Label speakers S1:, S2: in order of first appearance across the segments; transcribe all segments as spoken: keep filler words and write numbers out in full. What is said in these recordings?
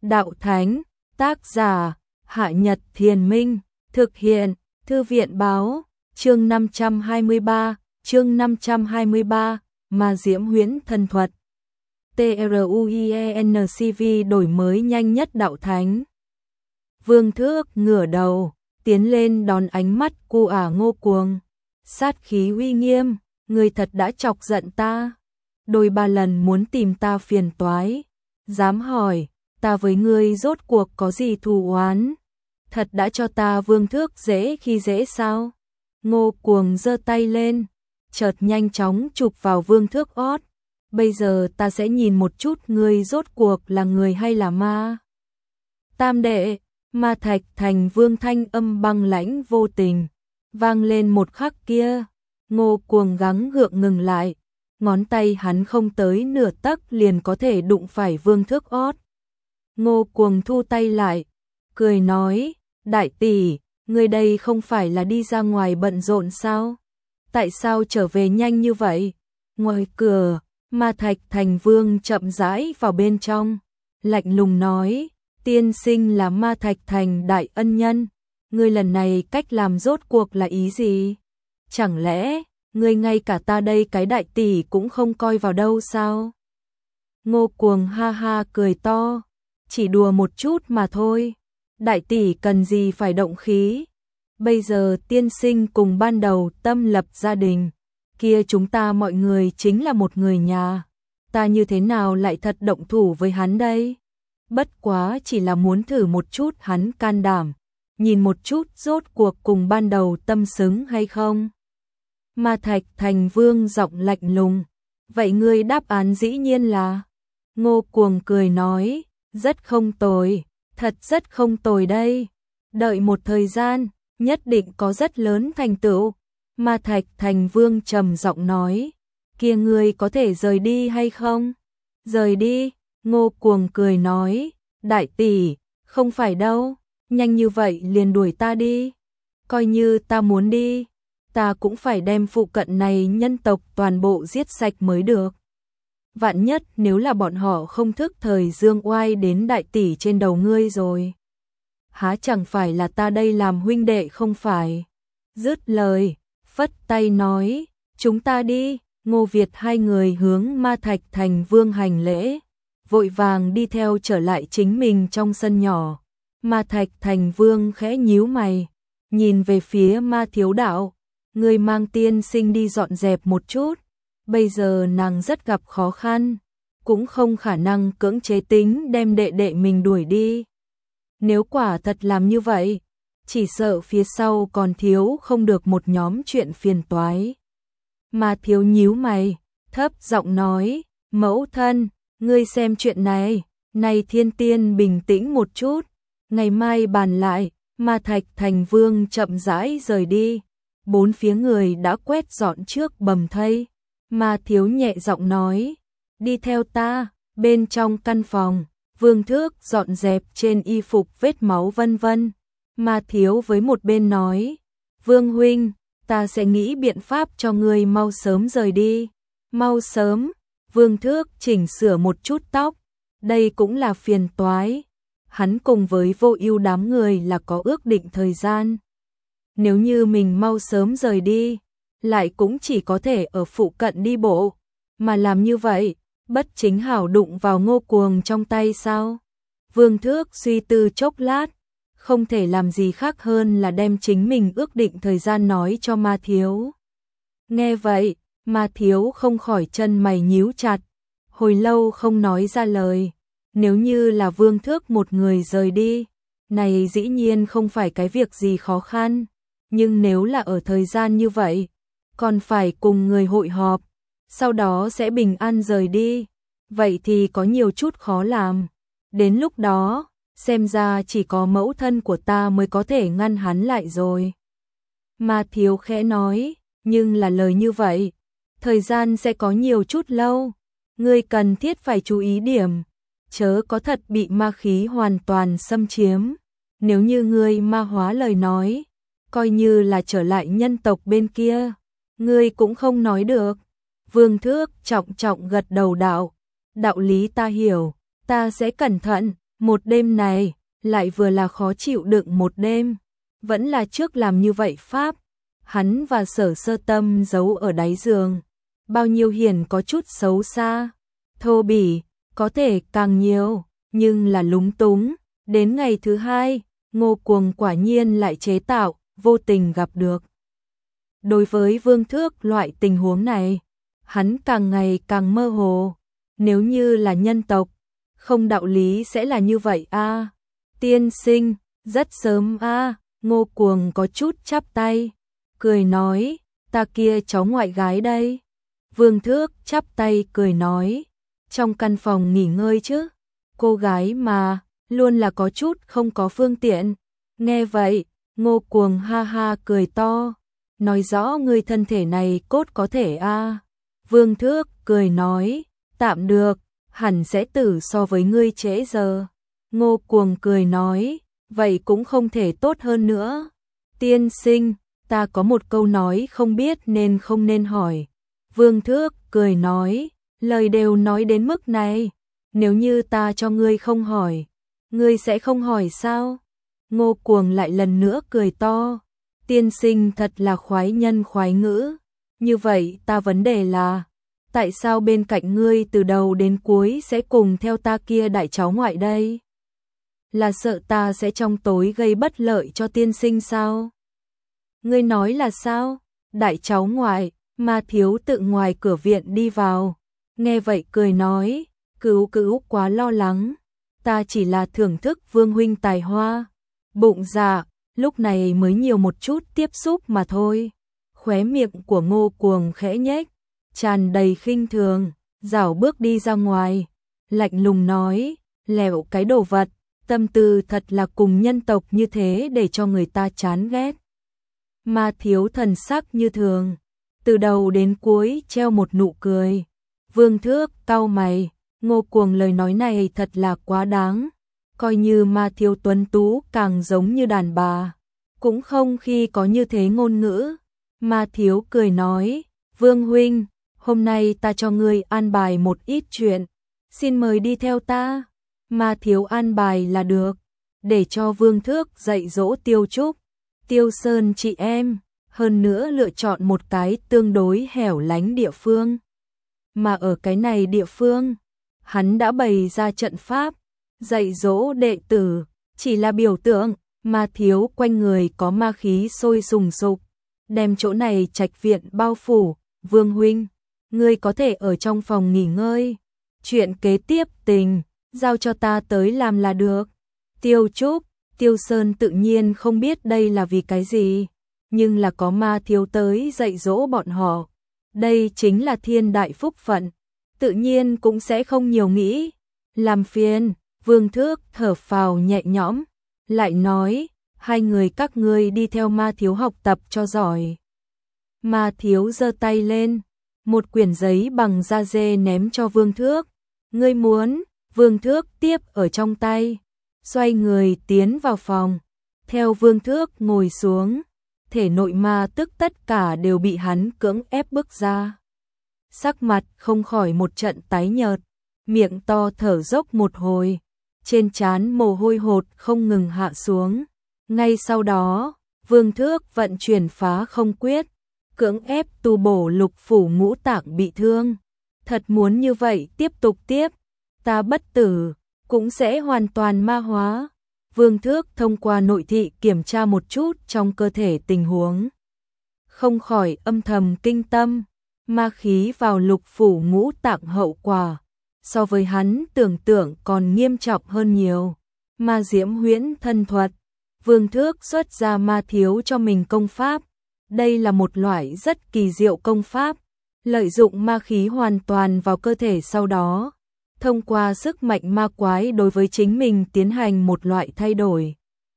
S1: Đạo Thánh, tác giả, Hạ Nhật Thiền Minh, thực hiện, Thư viện Báo, chương năm trăm hai mươi ba, chương năm trăm hai mươi ba, Ma Diễm Huyễn Thần Thuật. TRUIENCV đổi mới nhanh nhất Đạo Thánh. Vương Thước ngửa đầu, tiến lên đón ánh mắt cu ả Ngô Cuồng. Sát khí uy nghiêm, người thật đã chọc giận ta. Đôi ba lần muốn tìm ta phiền toái. Dám hỏi, ta với ngươi rốt cuộc có gì thù oán? Thật đã cho ta Vương Thước dễ khi dễ sao? Ngô Cuồng giơ tay lên, chợt nhanh chóng chụp vào Vương Thước ót. Bây giờ ta sẽ nhìn một chút ngươi rốt cuộc là người hay là ma. Tam đệ, Ma Thạch Thành Vương thanh âm băng lãnh vô tình, vang lên một khắc kia. Ngô Cuồng gắng gượng ngừng lại, ngón tay hắn không tới nửa tấc liền có thể đụng phải Vương Thước ót. Ngô Cuồng thu tay lại, cười nói, đại tỷ, người đây không phải là đi ra ngoài bận rộn sao? Tại sao trở về nhanh như vậy? Ngoài cửa, Ma Thạch Thành Vương chậm rãi vào bên trong, lạnh lùng nói, tiên sinh là Ma Thạch Thành đại ân nhân, ngươi lần này cách làm rốt cuộc là ý gì? Chẳng lẽ, ngươi ngay cả ta đây cái đại tỷ cũng không coi vào đâu sao? Ngô Cuồng ha ha cười to, chỉ đùa một chút mà thôi, đại tỷ cần gì phải động khí? Bây giờ tiên sinh cùng ban đầu tâm lập gia đình, kia chúng ta mọi người chính là một người nhà, ta như thế nào lại thật động thủ với hắn đây? Bất quá chỉ là muốn thử một chút hắn can đảm, nhìn một chút rốt cuộc cùng ban đầu tâm xứng hay không. Ma Thạch Thành Vương giọng lạnh lùng, vậy ngươi đáp án dĩ nhiên là? Ngô Cuồng cười nói, rất không tồi, thật rất không tồi đây, đợi một thời gian, nhất định có rất lớn thành tựu. Ma Thạch Thành Vương trầm giọng nói, kia ngươi có thể rời đi hay không? Rời đi, Ngô Cuồng cười nói, đại tỷ, không phải đâu, nhanh như vậy liền đuổi ta đi. Coi như ta muốn đi, ta cũng phải đem phụ cận này nhân tộc toàn bộ giết sạch mới được. Vạn nhất nếu là bọn họ không thức thời dương oai đến đại tỷ trên đầu ngươi rồi. Há chẳng phải là ta đây làm huynh đệ không phải? Dứt lời, phất tay nói, chúng ta đi. Ngô Việt hai người hướng Ma Thạch Thành Vương hành lễ, vội vàng đi theo trở lại chính mình trong sân nhỏ. Ma Thạch Thành Vương khẽ nhíu mày, nhìn về phía Ma Thiếu Đạo, người mang tiên sinh đi dọn dẹp một chút, bây giờ nàng rất gặp khó khăn, cũng không khả năng cưỡng chế tính đem đệ đệ mình đuổi đi. Nếu quả thật làm như vậy, chỉ sợ phía sau còn thiếu không được một nhóm chuyện phiền toái. Ma Thiếu nhíu mày, thấp giọng nói, mẫu thân, ngươi xem chuyện này, này Thiên Tiên bình tĩnh một chút, ngày mai bàn lại. Ma Thạch Thành Vương chậm rãi rời đi, bốn phía người đã quét dọn trước bầm thây. Ma Thiếu nhẹ giọng nói, đi theo ta. Bên trong căn phòng, Vương Thước dọn dẹp trên y phục vết máu vân vân. Ma Thiếu với một bên nói, Vương huynh, ta sẽ nghĩ biện pháp cho ngươi mau sớm rời đi. Mau sớm? Vương Thước chỉnh sửa một chút tóc, đây cũng là phiền toái. Hắn cùng với Vô Ưu đám người là có ước định thời gian. Nếu như mình mau sớm rời đi, lại cũng chỉ có thể ở phụ cận đi bộ, mà làm như vậy, bất chính hảo đụng vào Ngô Cuồng trong tay sao? Vương Thước suy tư chốc lát, không thể làm gì khác hơn là đem chính mình ước định thời gian nói cho Ma Thiếu. Nghe vậy, Ma Thiếu không khỏi chân mày nhíu chặt, hồi lâu không nói ra lời. Nếu như là Vương Thước một người rời đi, này dĩ nhiên không phải cái việc gì khó khăn, nhưng nếu là ở thời gian như vậy, còn phải cùng người hội họp, sau đó sẽ bình an rời đi, vậy thì có nhiều chút khó làm. Đến lúc đó, xem ra chỉ có mẫu thân của ta mới có thể ngăn hắn lại rồi. Ma Thiếu khẽ nói, nhưng là lời như vậy, thời gian sẽ có nhiều chút lâu, ngươi cần thiết phải chú ý điểm, chớ có thật bị ma khí hoàn toàn xâm chiếm. Nếu như ngươi ma hóa lời nói, coi như là trở lại nhân tộc bên kia, ngươi cũng không nói được. Vương Thước trọng trọng gật đầu đạo, đạo lý ta hiểu, ta sẽ cẩn thận. Một đêm này, lại vừa là khó chịu đựng một đêm, vẫn là trước làm như vậy pháp. Hắn và Sở Sơ Tâm giấu ở đáy giường, bao nhiêu hiền có chút xấu xa, thô bỉ, có thể càng nhiều, nhưng là lúng túng. Đến ngày thứ hai, Ngô Cuồng quả nhiên lại chế tạo, vô tình gặp được. Đối với Vương Thước loại tình huống này, hắn càng ngày càng mơ hồ. Nếu như là nhân tộc, không đạo lý sẽ là như vậy a. À. Tiên sinh, rất sớm a. À. Ngô Cuồng có chút chắp tay, cười nói, ta kia cháu ngoại gái đây. Vương Thước chắp tay cười nói, trong căn phòng nghỉ ngơi chứ, cô gái mà, luôn là có chút không có phương tiện. Nghe vậy, Ngô Cuồng ha ha cười to, nói rõ người thân thể này cốt có thể a. À. Vương Thước cười nói, tạm được, hẳn sẽ tử so với ngươi trễ giờ. Ngô Cuồng cười nói, vậy cũng không thể tốt hơn nữa. Tiên sinh, ta có một câu nói không biết nên không nên hỏi. Vương Thước cười nói, lời đều nói đến mức này, nếu như ta cho ngươi không hỏi, ngươi sẽ không hỏi sao? Ngô Cuồng lại lần nữa cười to, tiên sinh thật là khoái nhân khoái ngữ. Như vậy ta vấn đề là, tại sao bên cạnh ngươi từ đầu đến cuối sẽ cùng theo ta kia đại cháu ngoại đây? Là sợ ta sẽ trong tối gây bất lợi cho tiên sinh sao? Ngươi nói là sao? Đại cháu ngoại, Ma Thiếu tự ngoài cửa viện đi vào. Nghe vậy cười nói, cứu cứu quá lo lắng. Ta chỉ là thưởng thức Vương huynh tài hoa. Bụng dạ, lúc này mới nhiều một chút tiếp xúc mà thôi. Khóe miệng của Ngô Cuồng khẽ nhếch, tràn đầy khinh thường, rảo bước đi ra ngoài. Lạnh lùng nói, lẹo cái đồ vật, tâm tư thật là cùng nhân tộc như thế để cho người ta chán ghét. Ma Thiếu thần sắc như thường, từ đầu đến cuối treo một nụ cười. Vương Thước cau mày, Ngô Cuồng lời nói này thật là quá đáng. Coi như Ma Thiếu tuấn tú càng giống như đàn bà, cũng không khi có như thế ngôn ngữ. Ma Thiếu cười nói, Vương huynh, hôm nay ta cho ngươi an bài một ít chuyện, xin mời đi theo ta. Ma Thiếu an bài là được, để cho Vương Thước dạy dỗ Tiêu Trúc, Tiêu Sơn chị em, hơn nữa lựa chọn một cái tương đối hẻo lánh địa phương. Mà ở cái này địa phương, hắn đã bày ra trận pháp, dạy dỗ đệ tử, chỉ là biểu tượng. Ma Thiếu quanh người có ma khí sôi sùng sục, đem chỗ này trạch viện bao phủ. Vương huynh, ngươi có thể ở trong phòng nghỉ ngơi, chuyện kế tiếp tình, giao cho ta tới làm là được. Tiêu Trúc, Tiêu Sơn tự nhiên không biết đây là vì cái gì, nhưng là có Ma Thiếu tới dạy dỗ bọn họ, đây chính là thiên đại phúc phận, tự nhiên cũng sẽ không nhiều nghĩ. Làm phiền. Vương Thước thở phào nhẹ nhõm, lại nói, hai người các ngươi đi theo Ma Thiếu học tập cho giỏi. Ma Thiếu giơ tay lên, một quyển giấy bằng da dê ném cho Vương Thước. Ngươi muốn? Vương Thước tiếp ở trong tay, xoay người tiến vào phòng, theo Vương Thước ngồi xuống, thể nội ma tức tất cả đều bị hắn cưỡng ép bước ra. Sắc mặt không khỏi một trận tái nhợt, miệng to thở dốc một hồi, trên trán mồ hôi hột không ngừng hạ xuống. Ngay sau đó, Vương Thước vận chuyển phá không quyết, cưỡng ép tu bổ lục phủ ngũ tạng bị thương. Thật muốn như vậy tiếp tục tiếp, ta bất tử, cũng sẽ hoàn toàn ma hóa. Vương Thước thông qua nội thị kiểm tra một chút trong cơ thể tình huống, không khỏi âm thầm kinh tâm. Ma khí vào lục phủ ngũ tạng hậu quả, so với hắn tưởng tượng còn nghiêm trọng hơn nhiều. Ma diễm huyễn thân thuật, Vương Thước xuất ra Ma Thiếu cho mình công pháp. Đây là một loại rất kỳ diệu công pháp, lợi dụng ma khí hoàn toàn vào cơ thể, sau đó thông qua sức mạnh ma quái đối với chính mình tiến hành một loại thay đổi,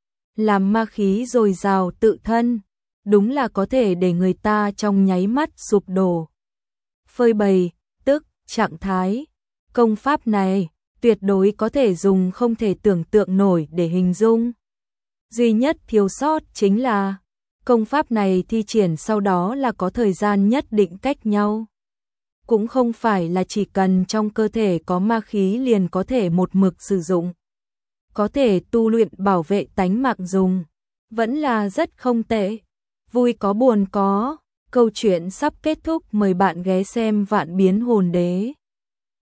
S1: làm ma khí dồi dào tự thân, đúng là có thể để người ta trong nháy mắt sụp đổ, phơi bày, tức trạng thái. Công pháp này tuyệt đối có thể dùng không thể tưởng tượng nổi để hình dung. Duy nhất thiếu sót chính là công pháp này thi triển sau đó là có thời gian nhất định cách nhau. Cũng không phải là chỉ cần trong cơ thể có ma khí liền có thể một mực sử dụng. có thể tu luyện bảo vệ tánh mạng dùng, vẫn là rất không tệ. Vui có buồn có, câu chuyện sắp kết thúc, mời bạn ghé xem Vạn Biến Hồn Đế.